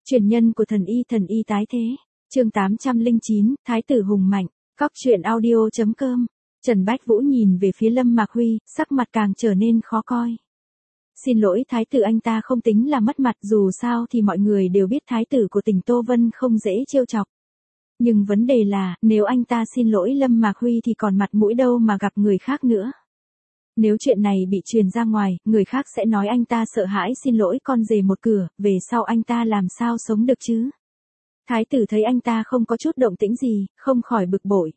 Truyền nhân của thần y tái thế. Chương 809, Thái tử hùng mạnh. Góc truyện audio.com. Trần Bách Vũ nhìn về phía Lâm Mạc Huy, sắc mặt càng trở nên khó coi. Xin lỗi thái tử, anh ta không tính là mất mặt, dù sao thì mọi người đều biết thái tử của tỉnh Tô Vân không dễ trêu chọc. Nhưng vấn đề là, nếu anh ta xin lỗi Lâm Mạc Huy thì còn mặt mũi đâu mà gặp người khác nữa. Nếu chuyện này bị truyền ra ngoài, người khác sẽ nói anh ta sợ hãi xin lỗi con rể một cửa, về sau anh ta làm sao sống được chứ? Thái tử thấy anh ta không có chút động tĩnh gì, không khỏi bực bội.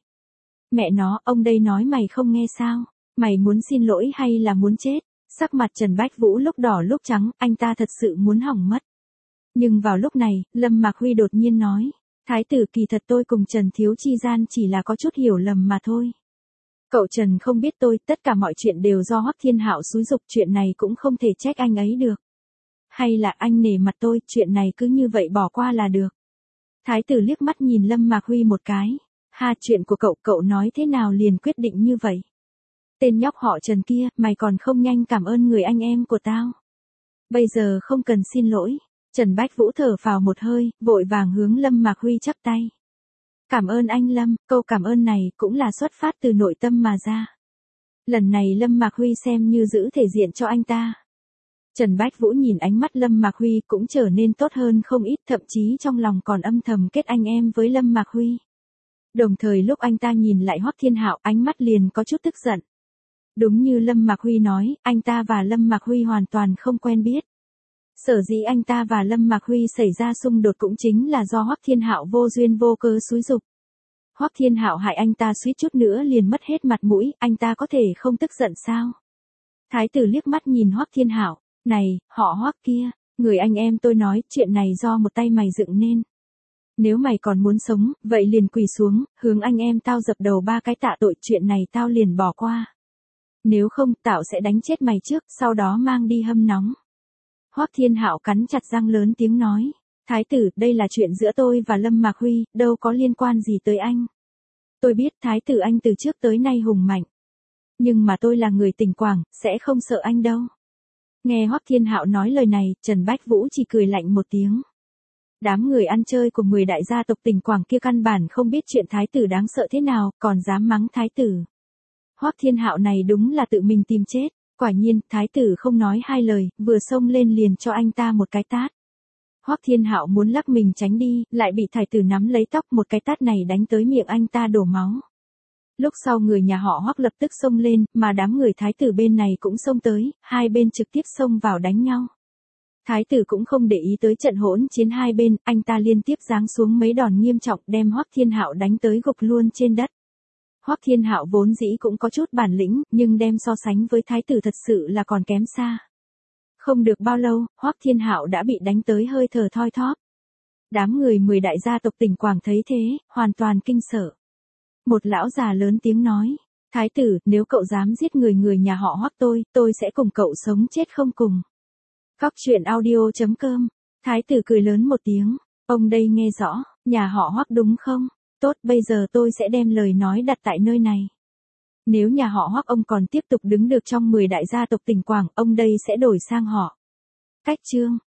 Mẹ nó, ông đây nói mày không nghe sao? Mày muốn xin lỗi hay là muốn chết? Sắc mặt Trần Bách Vũ lúc đỏ lúc trắng, anh ta thật sự muốn hỏng mất. Nhưng vào lúc này, Lâm Mạc Huy đột nhiên nói, Thái tử, kỳ thật tôi cùng Trần thiếu chi gian chỉ là có chút hiểu lầm mà thôi. Cậu Trần không biết tôi, tất cả mọi chuyện đều do Hoắc Thiên Hạo xúi giục, chuyện này cũng không thể trách anh ấy được. Hay là anh nể mặt tôi, chuyện này cứ như vậy bỏ qua là được. Thái tử liếc mắt nhìn Lâm Mạc Huy một cái. Ha, chuyện của cậu nói thế nào liền quyết định như vậy? Tên nhóc họ Trần kia, mày còn không nhanh cảm ơn người anh em của tao. Bây giờ không cần xin lỗi. Trần Bách Vũ thở phào một hơi, vội vàng hướng Lâm Mạc Huy chắp tay. Cảm ơn anh Lâm, câu cảm ơn này cũng là xuất phát từ nội tâm mà ra. Lần này Lâm Mạc Huy xem như giữ thể diện cho anh ta. Trần Bách Vũ nhìn ánh mắt Lâm Mạc Huy cũng trở nên tốt hơn không ít, thậm chí trong lòng còn âm thầm kết anh em với Lâm Mạc Huy. Đồng thời lúc anh ta nhìn lại Hoắc Thiên Hạo, ánh mắt liền có chút tức giận. Đúng như Lâm Mạc Huy nói, anh ta và Lâm Mạc Huy hoàn toàn không quen biết. Sở dĩ anh ta và Lâm Mạc Huy xảy ra xung đột cũng chính là do Hoắc Thiên Hạo vô duyên vô cớ xúi giục. Hoắc Thiên Hạo hại anh ta suýt chút nữa liền mất hết mặt mũi, anh ta có thể không tức giận sao? Thái tử liếc mắt nhìn Hoắc Thiên Hạo, này, họ Hoắc kia, người anh em tôi nói, chuyện này do một tay mày dựng nên. Nếu mày còn muốn sống, vậy liền quỳ xuống, hướng anh em tao dập đầu 3 cái tạ tội, chuyện này tao liền bỏ qua. Nếu không, tao sẽ đánh chết mày trước, sau đó mang đi hâm nóng. Hoắc Thiên Hạo cắn chặt răng lớn tiếng nói, Thái tử, đây là chuyện giữa tôi và Lâm Mạc Huy, đâu có liên quan gì tới anh. Tôi biết Thái tử anh từ trước tới nay hùng mạnh. Nhưng mà tôi là người tỉnh Quảng, sẽ không sợ anh đâu. Nghe Hoắc Thiên Hạo nói lời này, Trần Bách Vũ chỉ cười lạnh một tiếng. Đám người ăn chơi của 10 đại gia tộc tỉnh Quảng kia căn bản không biết chuyện thái tử đáng sợ thế nào, còn dám mắng thái tử. Hoắc Thiên Hạo này đúng là tự mình tìm chết. Quả nhiên, thái tử không nói hai lời, vừa xông lên liền cho anh ta một cái tát. Hoắc Thiên Hạo muốn lắc mình tránh đi, lại bị thái tử nắm lấy tóc, một cái tát này đánh tới miệng anh ta đổ máu. Lúc sau người nhà họ Hoắc lập tức xông lên, mà đám người thái tử bên này cũng xông tới, hai bên trực tiếp xông vào đánh nhau. Thái tử cũng không để ý tới trận hỗn chiến hai bên, anh ta liên tiếp giáng xuống mấy đòn nghiêm trọng đem Hoắc Thiên Hạo đánh tới gục luôn trên đất. Hoắc Thiên Hạo vốn dĩ cũng có chút bản lĩnh, nhưng đem so sánh với thái tử thật sự là còn kém xa. Không được bao lâu, Hoắc Thiên Hạo đã bị đánh tới hơi thở thoi thóp. Đám người 10 đại gia tộc tỉnh Quảng thấy thế, hoàn toàn kinh sợ. Một lão già lớn tiếng nói, Thái tử, nếu cậu dám giết người nhà họ Hoắc tôi sẽ cùng cậu sống chết không cùng. Góc truyện audio.com. Thái tử cười lớn một tiếng, ông đây nghe rõ, nhà họ Hoắc đúng không? Tốt, bây giờ tôi sẽ đem lời nói đặt tại nơi này. Nếu nhà họ Hoắc ông còn tiếp tục đứng được trong 10 đại gia tộc tỉnh Quảng, ông đây sẽ đổi sang họ Cách Trương.